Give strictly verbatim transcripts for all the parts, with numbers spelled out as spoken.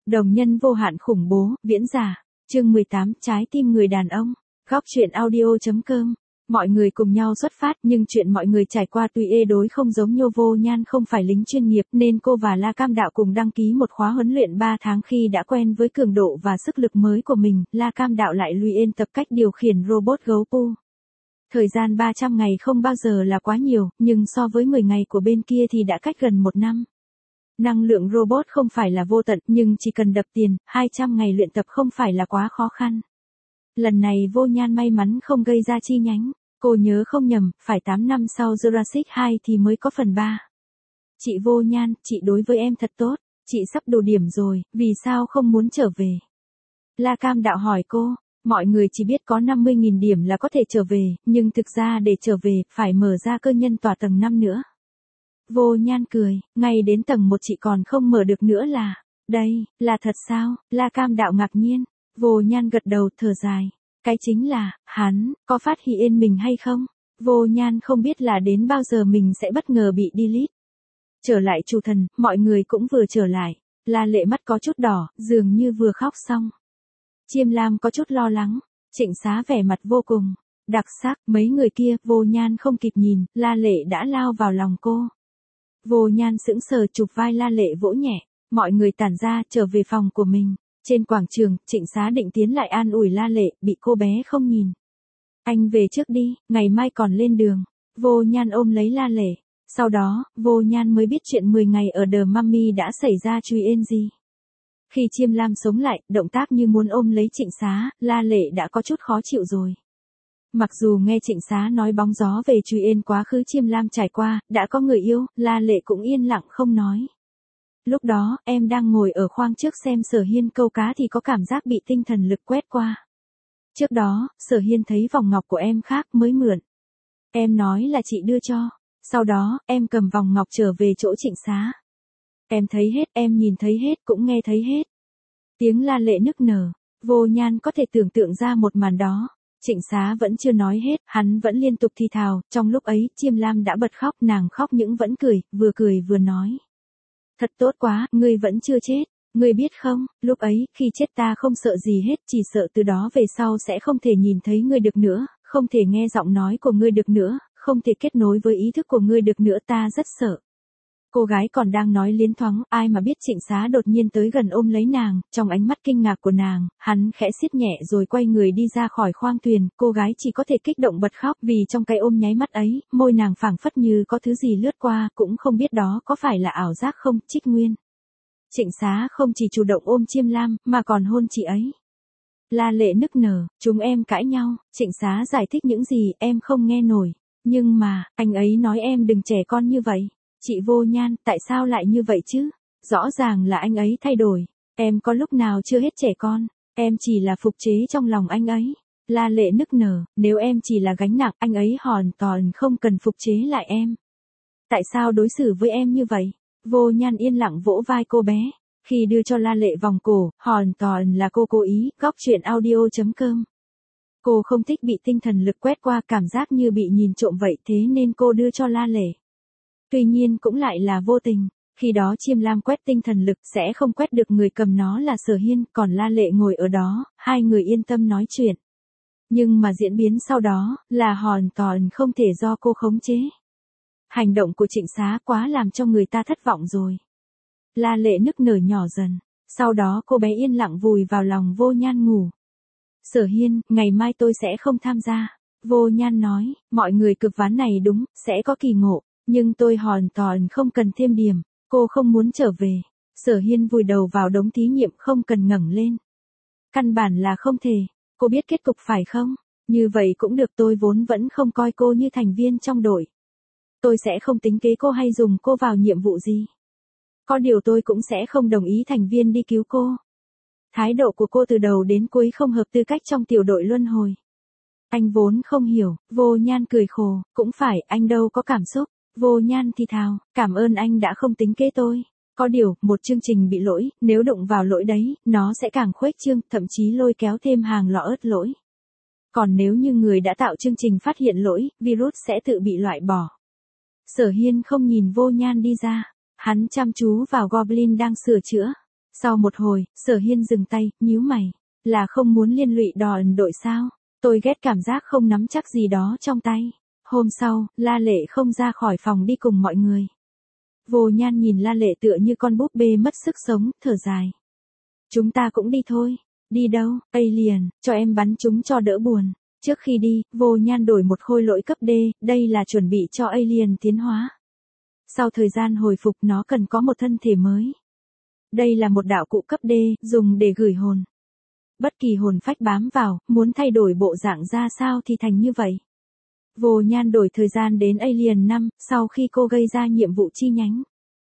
Đồng nhân vô hạn khủng bố, viễn giả. Chương mười tám, trái tim người đàn ông. Góc truyện audio.com. Mọi người cùng nhau xuất phát, nhưng chuyện mọi người trải qua tuy ê đối không giống Nhô Vô Nhan không phải lính chuyên nghiệp, nên cô và La Cam Đạo cùng đăng ký một khóa huấn luyện ba tháng. Khi đã quen với cường độ và sức lực mới của mình, La Cam Đạo lại luyện tập cách điều khiển robot gấu pu. Thời gian ba trăm ngày không bao giờ là quá nhiều, nhưng so với mười ngày của bên kia thì đã cách gần một năm. Năng lượng robot không phải là vô tận, nhưng chỉ cần đập tiền, hai trăm ngày luyện tập không phải là quá khó khăn. Lần này Vô Nhan may mắn không gây ra chi nhánh. Cô nhớ không nhầm, phải tám năm sau Jurassic hai thì mới có phần ba. Chị Vô Nhan, chị đối với em thật tốt, chị sắp đủ điểm rồi, vì sao không muốn trở về? La Cam Đạo hỏi cô, mọi người chỉ biết có năm mươi nghìn điểm là có thể trở về, nhưng thực ra để trở về, phải mở ra cơ nhân tỏa tầng năm nữa. Vô Nhan cười, ngay đến tầng một chị còn không mở được nữa là, đây, là thật sao? La Cam Đạo ngạc nhiên, Vô Nhan gật đầu thở dài. Cái chính là, hắn, có phát hiện mình hay không? Vô Nhan không biết là đến bao giờ mình sẽ bất ngờ bị delete. Trở lại chủ thần, mọi người cũng vừa trở lại. La Lệ mắt có chút đỏ, dường như vừa khóc xong. Chiêm Lam có chút lo lắng. Trịnh Xá vẻ mặt vô cùng đặc sắc, mấy người kia, Vô Nhan không kịp nhìn, La Lệ đã lao vào lòng cô. Vô Nhan sững sờ chụp vai La Lệ vỗ nhẹ, mọi người tản ra, trở về phòng của mình. Trên quảng trường, Trịnh Xá định tiến lại an ủi La Lệ, bị cô bé không nhìn. Anh về trước đi, ngày mai còn lên đường. Vô Nhan ôm lấy La Lệ. Sau đó, Vô Nhan mới biết chuyện mười ngày ở The Mummy đã xảy ra chuyện gì. Khi Chiêm Lam sống lại, động tác như muốn ôm lấy Trịnh Xá, La Lệ đã có chút khó chịu rồi. Mặc dù nghe Trịnh Xá nói bóng gió về chuyện quá khứ Chiêm Lam trải qua, đã có người yêu, La Lệ cũng yên lặng không nói. Lúc đó, em đang ngồi ở khoang trước xem Sở Hiên câu cá thì có cảm giác bị tinh thần lực quét qua. Trước đó, Sở Hiên thấy vòng ngọc của em khác mới mượn. Em nói là chị đưa cho. Sau đó, em cầm vòng ngọc trở về chỗ Trịnh Xá. Em thấy hết, em nhìn thấy hết, cũng nghe thấy hết. Tiếng La Lệ nức nở. Vô Nhan có thể tưởng tượng ra một màn đó. Trịnh Xá vẫn chưa nói hết, hắn vẫn liên tục thì thào. Trong lúc ấy, Chiêm Lam đã bật khóc, nàng khóc nhưng vẫn cười, vừa cười vừa nói. Thật tốt quá, ngươi vẫn chưa chết. Ngươi biết không, lúc ấy, khi chết ta không sợ gì hết, chỉ sợ từ đó về sau sẽ không thể nhìn thấy ngươi được nữa, không thể nghe giọng nói của ngươi được nữa, không thể kết nối với ý thức của ngươi được nữa, ta rất sợ. Cô gái còn đang nói liến thoáng, ai mà biết Trịnh Xá đột nhiên tới gần ôm lấy nàng, trong ánh mắt kinh ngạc của nàng, hắn khẽ siết nhẹ rồi quay người đi ra khỏi khoang thuyền, cô gái chỉ có thể kích động bật khóc vì trong cái ôm nháy mắt ấy, môi nàng phảng phất như có thứ gì lướt qua, cũng không biết đó có phải là ảo giác không, Trích Nguyên. Trịnh Xá không chỉ chủ động ôm Chiêm Lam, mà còn hôn chị ấy. La Lệ nức nở, chúng em cãi nhau, Trịnh Xá giải thích những gì em không nghe nổi, nhưng mà, anh ấy nói em đừng trẻ con như vậy. Chị Vô Nhan, tại sao lại như vậy chứ? Rõ ràng là anh ấy thay đổi. Em có lúc nào chưa hết trẻ con? Em chỉ là phục chế trong lòng anh ấy. La Lệ nức nở, nếu em chỉ là gánh nặng, anh ấy hoàn toàn không cần phục chế lại em. Tại sao đối xử với em như vậy? Vô Nhan yên lặng vỗ vai cô bé. Khi đưa cho La Lệ vòng cổ, hoàn toàn là cô cố ý, góc truyện audio.com. Cô không thích bị tinh thần lực quét qua, cảm giác như bị nhìn trộm vậy, thế nên cô đưa cho La Lệ. Tuy nhiên cũng lại là vô tình, khi đó Chiêm Lam quét tinh thần lực sẽ không quét được người cầm nó là Sở Hiên, còn La Lệ ngồi ở đó, hai người yên tâm nói chuyện. Nhưng mà diễn biến sau đó, là hoàn toàn không thể do cô khống chế. Hành động của Trịnh Xá quá làm cho người ta thất vọng rồi. La Lệ nức nở nhỏ dần, sau đó cô bé yên lặng vùi vào lòng Vô Nhan ngủ. Sở Hiên, ngày mai tôi sẽ không tham gia. Vô Nhan nói, mọi người cực ván này đúng, sẽ có kỳ ngộ. Nhưng tôi hoàn toàn không cần thêm điểm, cô không muốn trở về. Sở Hiên vùi đầu vào đống thí nghiệm không cần ngẩng lên. Căn bản là không thể, cô biết kết cục phải không? Như vậy cũng được, tôi vốn vẫn không coi cô như thành viên trong đội. Tôi sẽ không tính kế cô hay dùng cô vào nhiệm vụ gì. Có điều tôi cũng sẽ không đồng ý thành viên đi cứu cô. Thái độ của cô từ đầu đến cuối không hợp tư cách trong tiểu đội luân hồi. Anh vốn không hiểu, Vô Nhan cười khổ, cũng phải, anh đâu có cảm xúc. Vô Nhan thì thào, cảm ơn anh đã không tính kế tôi. Có điều, một chương trình bị lỗi, nếu đụng vào lỗi đấy, nó sẽ càng khuếch trương, thậm chí lôi kéo thêm hàng lọ ớt lỗi. Còn nếu như người đã tạo chương trình phát hiện lỗi, virus sẽ tự bị loại bỏ. Sở Hiên không nhìn Vô Nhan đi ra, hắn chăm chú vào Goblin đang sửa chữa. Sau một hồi, Sở Hiên dừng tay, nhíu mày. Là không muốn liên lụy đò ẩn đội sao? Tôi ghét cảm giác không nắm chắc gì đó trong tay. Hôm sau, La Lệ không ra khỏi phòng đi cùng mọi người. Vô Nhan nhìn La Lệ tựa như con búp bê mất sức sống, thở dài. Chúng ta cũng đi thôi. Đi đâu? Alien, cho em bắn chúng cho đỡ buồn. Trước khi đi, Vô Nhan đổi một khôi lỗi cấp D, đây là chuẩn bị cho Alien tiến hóa. Sau thời gian hồi phục nó cần có một thân thể mới. Đây là một đạo cụ cấp D, dùng để gửi hồn. Bất kỳ hồn phách bám vào, muốn thay đổi bộ dạng ra sao thì thành như vậy. Vô Nhan đổi thời gian đến Alien năm, sau khi cô gây ra nhiệm vụ chi nhánh.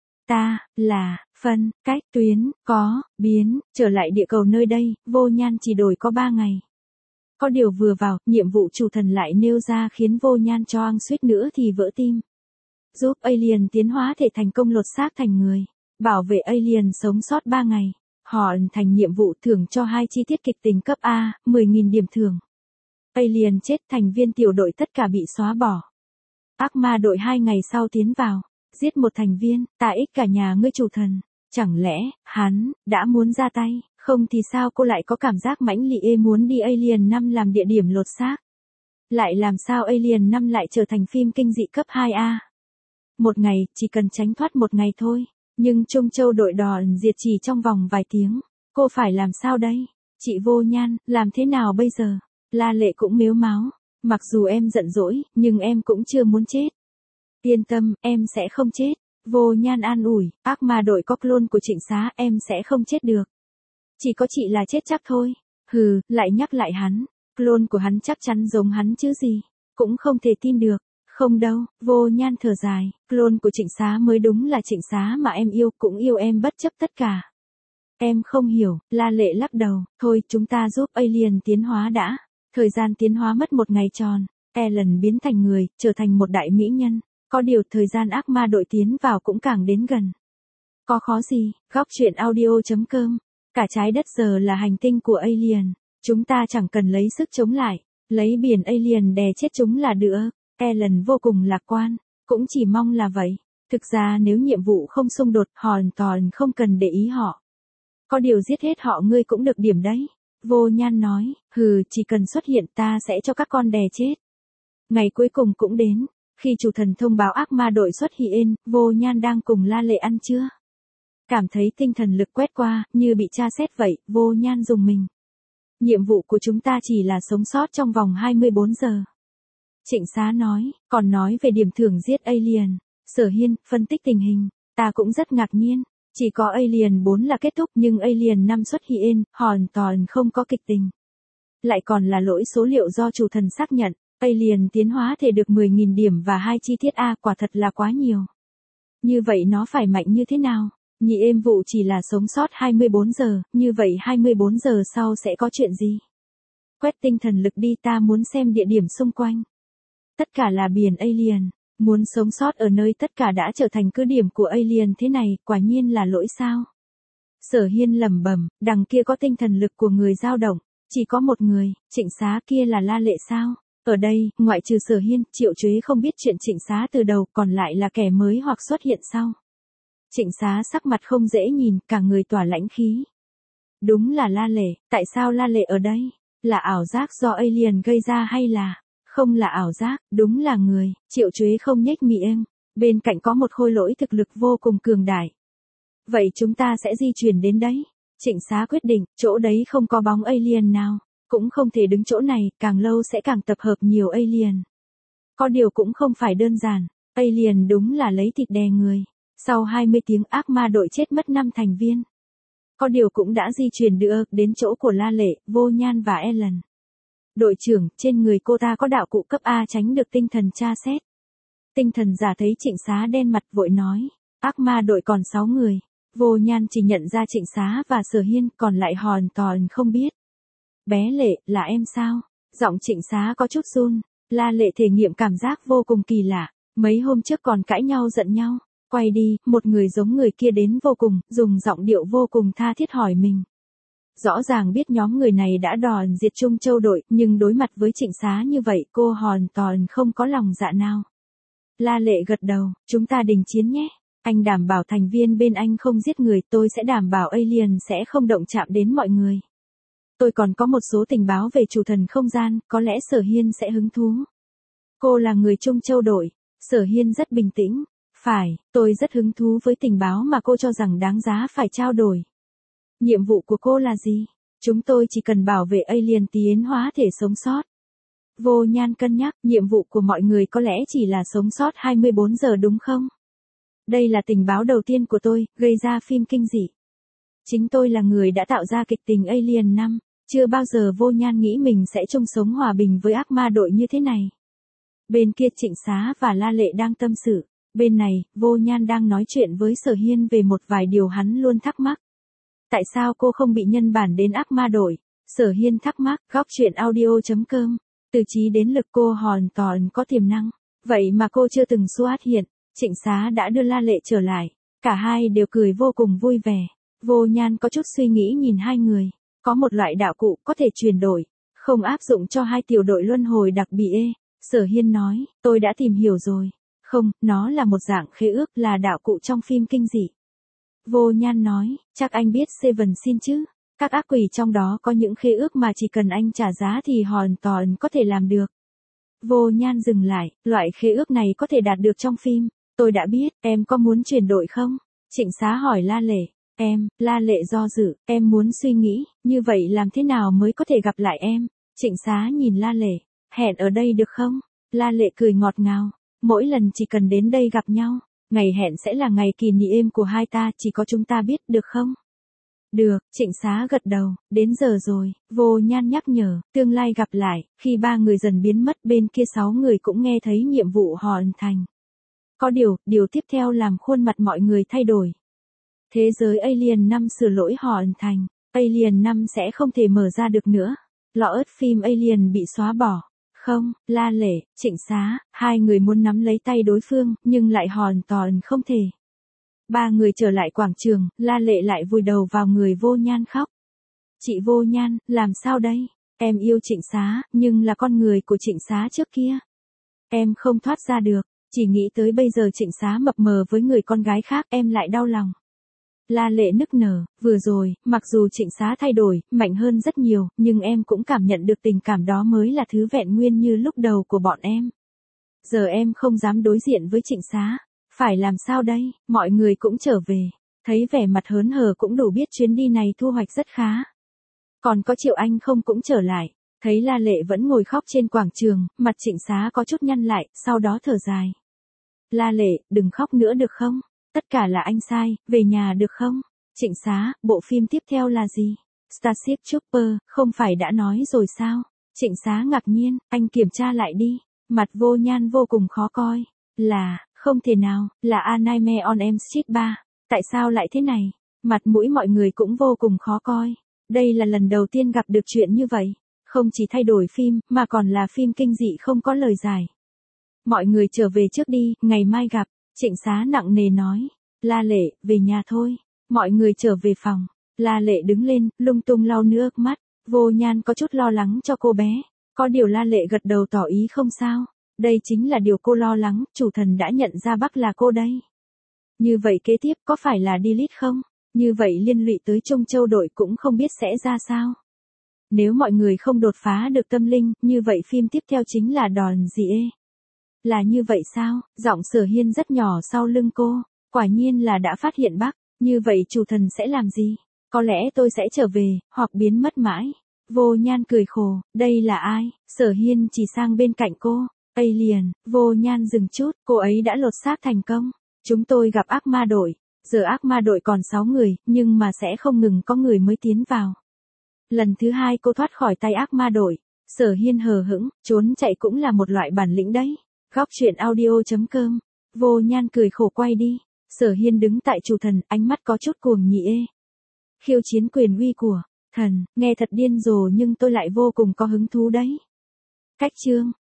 Ta, là, phân, cách, tuyến, có, biến, trở lại địa cầu nơi đây, Vô Nhan chỉ đổi có ba ngày. Có điều vừa vào, nhiệm vụ chủ thần lại nêu ra khiến Vô Nhan choang suýt nữa thì vỡ tim. Giúp Alien tiến hóa thể thành công lột xác thành người. Bảo vệ Alien sống sót ba ngày. Họ thành nhiệm vụ thưởng cho hai chi tiết kịch tính cấp A, mười nghìn điểm thưởng. Alien chết, thành viên tiểu đội tất cả bị xóa bỏ. Ác ma đội hai ngày sau tiến vào. Giết một thành viên, ta ích cả nhà ngươi chủ thần. Chẳng lẽ, hắn, đã muốn ra tay, không thì sao cô lại có cảm giác mãnh liệt muốn đi Alien năm làm địa điểm lột xác? Lại làm sao Alien năm lại trở thành phim kinh dị cấp hai A? Một ngày, chỉ cần tránh thoát một ngày thôi. Nhưng Trung Châu đội đò diệt chỉ trong vòng vài tiếng. Cô phải làm sao đây? Chị Vô Nhan, làm thế nào bây giờ? La Lệ cũng mếu máo. Mặc dù em giận dỗi, nhưng em cũng chưa muốn chết. Yên tâm, em sẽ không chết. Vô Nhan an ủi, ác ma đội có clone của Trịnh Xá, em sẽ không chết được. Chỉ có chị là chết chắc thôi. Hừ, lại nhắc lại hắn. Clone của hắn chắc chắn giống hắn chứ gì. Cũng không thể tin được. Không đâu, Vô Nhan thở dài, clone của Trịnh Xá mới đúng là Trịnh Xá mà em yêu, cũng yêu em bất chấp tất cả. Em không hiểu, La Lệ lắc đầu, thôi chúng ta giúp Alien tiến hóa đã. Thời gian tiến hóa mất một ngày tròn, Ellen biến thành người, trở thành một đại mỹ nhân. Có điều thời gian ác ma đội tiến vào cũng càng đến gần. Có khó gì, góc truyện audio chấm com. Cả trái đất giờ là hành tinh của Alien. Chúng ta chẳng cần lấy sức chống lại, lấy biển Alien đè chết chúng là được. Ellen vô cùng lạc quan, cũng chỉ mong là vậy. Thực ra nếu nhiệm vụ không xung đột, hoàn toàn không cần để ý họ. Có điều giết hết họ ngươi cũng được điểm đấy. Vô Nhan nói, hừ, chỉ cần xuất hiện ta sẽ cho các con đè chết. Ngày cuối cùng cũng đến. Khi chủ thần thông báo ác ma đội xuất hiện, Vô Nhan đang cùng La Lệ ăn trưa. Cảm thấy tinh thần lực quét qua, như bị tra xét vậy, Vô Nhan dùng mình. Nhiệm vụ của chúng ta chỉ là sống sót trong vòng hai mươi bốn giờ. Trịnh Xá nói, còn nói về điểm thưởng giết Alien. Sở Hiên, phân tích tình hình, ta cũng rất ngạc nhiên. Chỉ có Alien bốn là kết thúc nhưng Alien năm xuất hiện, hoàn toàn không có kịch tình. Lại còn là lỗi số liệu do chủ thần xác nhận. Alien tiến hóa thể được mười nghìn điểm và hai chi tiết A, quả thật là quá nhiều. Như vậy nó phải mạnh như thế nào? Nhị êm vụ chỉ là sống sót hai mươi bốn giờ, như vậy hai mươi bốn giờ sau sẽ có chuyện gì? Quét tinh thần lực đi, ta muốn xem địa điểm xung quanh. Tất cả là biển Alien, muốn sống sót ở nơi tất cả đã trở thành cứ điểm của Alien thế này, quả nhiên là lỗi sao? Sở Hiên lẩm bẩm, đằng kia có tinh thần lực của người dao động, chỉ có một người, Trịnh Xá kia là La Lệ sao? Ở đây, ngoại trừ Sở Hiên, Triệu Chuế không biết chuyện Trịnh Xá từ đầu, còn lại là kẻ mới hoặc xuất hiện sau. Trịnh Xá sắc mặt không dễ nhìn, cả người tỏa lãnh khí. Đúng là La Lệ, tại sao La Lệ ở đây? Là ảo giác do Alien gây ra hay là... Không là ảo giác, đúng là người. Triệu Chuế không nhếch miệng. Bên cạnh có một khôi lỗi thực lực vô cùng cường đại. Vậy chúng ta sẽ di chuyển đến đấy. Trịnh Xá quyết định, chỗ đấy không có bóng Alien nào. Cũng không thể đứng chỗ này, càng lâu sẽ càng tập hợp nhiều Alien. Có điều cũng không phải đơn giản. Alien đúng là lấy thịt đè người. Sau hai mươi tiếng ác ma đội chết mất năm thành viên. Có điều cũng đã di chuyển được đến chỗ của La Lệ, Vô Nhan và Ellen. Đội trưởng, trên người cô ta có đạo cụ cấp A tránh được tinh thần tra xét. Tinh thần giả thấy Trịnh Xá đen mặt vội nói. Ác ma đội còn sáu người. Vô Nhan chỉ nhận ra Trịnh Xá và Sở Hiên, còn lại hoàn toàn không biết. Bé Lệ, là em sao? Giọng Trịnh Xá có chút run. La Lệ thể nghiệm cảm giác vô cùng kỳ lạ. Mấy hôm trước còn cãi nhau giận nhau. Quay đi, một người giống người kia đến vô cùng, dùng giọng điệu vô cùng tha thiết hỏi mình. Rõ ràng biết nhóm người này đã đòn diệt Trung Châu đội, nhưng đối mặt với Trịnh Xá như vậy cô hoàn toàn không có lòng dạ nào. La Lệ gật đầu, chúng ta đình chiến nhé. Anh đảm bảo thành viên bên anh không giết người, tôi sẽ đảm bảo alien sẽ không động chạm đến mọi người. Tôi còn có một số tình báo về chủ thần không gian, có lẽ Sở Hiên sẽ hứng thú. Cô là người Trung Châu đội. Sở Hiên rất bình tĩnh. Phải, tôi rất hứng thú với tình báo mà cô cho rằng đáng giá phải trao đổi. Nhiệm vụ của cô là gì? Chúng tôi chỉ cần bảo vệ alien tiến hóa thể sống sót. Vô Nhan cân nhắc, nhiệm vụ của mọi người có lẽ chỉ là sống sót hai mươi bốn giờ đúng không? Đây là tình báo đầu tiên của tôi, gây ra phim kinh dị. Chính tôi là người đã tạo ra kịch tình Alien năm, chưa bao giờ Vô Nhan nghĩ mình sẽ chung sống hòa bình với ác ma đội như thế này. Bên kia Trịnh Xá và La Lệ đang tâm sự, bên này, Vô Nhan đang nói chuyện với Sở Hiên về một vài điều hắn luôn thắc mắc. Tại sao cô không bị nhân bản đến ác ma đội? Sở Hiên thắc mắc, góc truyện audio chấm com. Từ trí đến lực cô hoàn toàn có tiềm năng, vậy mà cô chưa từng xuất hiện. Trịnh Xá đã đưa La Lệ trở lại, cả hai đều cười vô cùng vui vẻ. Vô Nhan có chút suy nghĩ nhìn hai người, có một loại đạo cụ có thể chuyển đổi, không áp dụng cho hai tiểu đội luân hồi đặc biệt. Sở Hiên nói, tôi đã tìm hiểu rồi. Không, nó là một dạng khế ước, là đạo cụ trong phim kinh dị. Vô Nhan nói, chắc anh biết Seven Sin chứ? Các ác quỷ trong đó có những khế ước mà chỉ cần anh trả giá thì hoàn toàn có thể làm được. Vô Nhan dừng lại, loại khế ước này có thể đạt được trong phim. Tôi đã biết, em có muốn chuyển đổi không? Trịnh Xá hỏi La Lệ. Em, La Lệ do dự, em muốn suy nghĩ, như vậy làm thế nào mới có thể gặp lại em? Trịnh Xá nhìn La Lệ, hẹn ở đây được không? La Lệ cười ngọt ngào, mỗi lần chỉ cần đến đây gặp nhau, ngày hẹn sẽ là ngày kỷ niệm của hai ta, chỉ có chúng ta biết, được không? Được, Trịnh Xá gật đầu, đến giờ rồi, Vô Nhan nhắc nhở, tương lai gặp lại, khi ba người dần biến mất bên kia sáu người cũng nghe thấy nhiệm vụ hoàn thành. Có điều, điều tiếp theo làm khuôn mặt mọi người thay đổi. Thế giới Alien năm sửa lỗi hoàn thành, Alien năm sẽ không thể mở ra được nữa. Lọ ớt phim Alien bị xóa bỏ. Không, La Lệ, Trịnh Xá, hai người muốn nắm lấy tay đối phương, nhưng lại hoàn toàn không thể. Ba người trở lại quảng trường, La Lệ lại vùi đầu vào người Vô Nhan khóc. Chị Vô Nhan, làm sao đây? Em yêu Trịnh Xá, nhưng là con người của Trịnh Xá trước kia. Em không thoát ra được, chỉ nghĩ tới bây giờ Trịnh Xá mập mờ với người con gái khác, em lại đau lòng. La Lệ nức nở, vừa rồi, mặc dù Trịnh Xá thay đổi, mạnh hơn rất nhiều, nhưng em cũng cảm nhận được tình cảm đó mới là thứ vẹn nguyên như lúc đầu của bọn em. Giờ em không dám đối diện với Trịnh Xá. Phải làm sao đây? Mọi người cũng trở về. Thấy vẻ mặt hớn hở cũng đủ biết chuyến đi này thu hoạch rất khá. Còn có Triệu Anh không cũng trở lại. Thấy La Lệ vẫn ngồi khóc trên quảng trường, mặt Trịnh Xá có chút nhăn lại, sau đó thở dài. La Lệ, đừng khóc nữa được không? Tất cả là anh sai, về nhà được không? Trịnh Xá, bộ phim tiếp theo là gì? Starship Trooper, không phải đã nói rồi sao? Trịnh Xá ngạc nhiên, anh kiểm tra lại đi. Mặt Vô Nhan vô cùng khó coi. Là, không thể nào, là A Nightmare on Elm Street ba. Tại sao lại thế này? Mặt mũi mọi người cũng vô cùng khó coi. Đây là lần đầu tiên gặp được chuyện như vậy. Không chỉ thay đổi phim, mà còn là phim kinh dị không có lời giải. Mọi người trở về trước đi, ngày mai gặp. Trịnh Xá nặng nề nói. La Lệ, về nhà thôi. Mọi người trở về phòng. La Lệ đứng lên, lung tung lau nước mắt. Vô Nhan có chút lo lắng cho cô bé. Có điều La Lệ gật đầu tỏ ý không sao. Đây chính là điều cô lo lắng, chủ thần đã nhận ra Bắc là cô đây. Như vậy kế tiếp có phải là delete không? Như vậy liên lụy tới Trung Châu đội cũng không biết sẽ ra sao. Nếu mọi người không đột phá được tâm linh, như vậy phim tiếp theo chính là đòn gì ê? Là như vậy sao? Giọng Sở Hiên rất nhỏ sau lưng cô. Quả nhiên là đã phát hiện Bắc. Như vậy chủ thần sẽ làm gì? Có lẽ tôi sẽ trở về, hoặc biến mất mãi. Vô Nhan cười khổ, đây là ai? Sở Hiên chỉ sang bên cạnh cô. Alien, Vô Nhan dừng chút, cô ấy đã lột xác thành công. Chúng tôi gặp ác ma đội. Giờ ác ma đội còn sáu người, nhưng mà sẽ không ngừng có người mới tiến vào. Lần thứ hai cô thoát khỏi tay ác ma đội. Sở Hiên hờ hững, trốn chạy cũng là một loại bản lĩnh đấy. Góc truyện audio chấm com. Vô Nhan cười khổ quay đi. Sở Hiên đứng tại chủ thần, ánh mắt có chút cuồng nhị ê. Khiêu chiến quyền uy của thần, nghe thật điên rồ nhưng tôi lại vô cùng có hứng thú đấy. Cách chương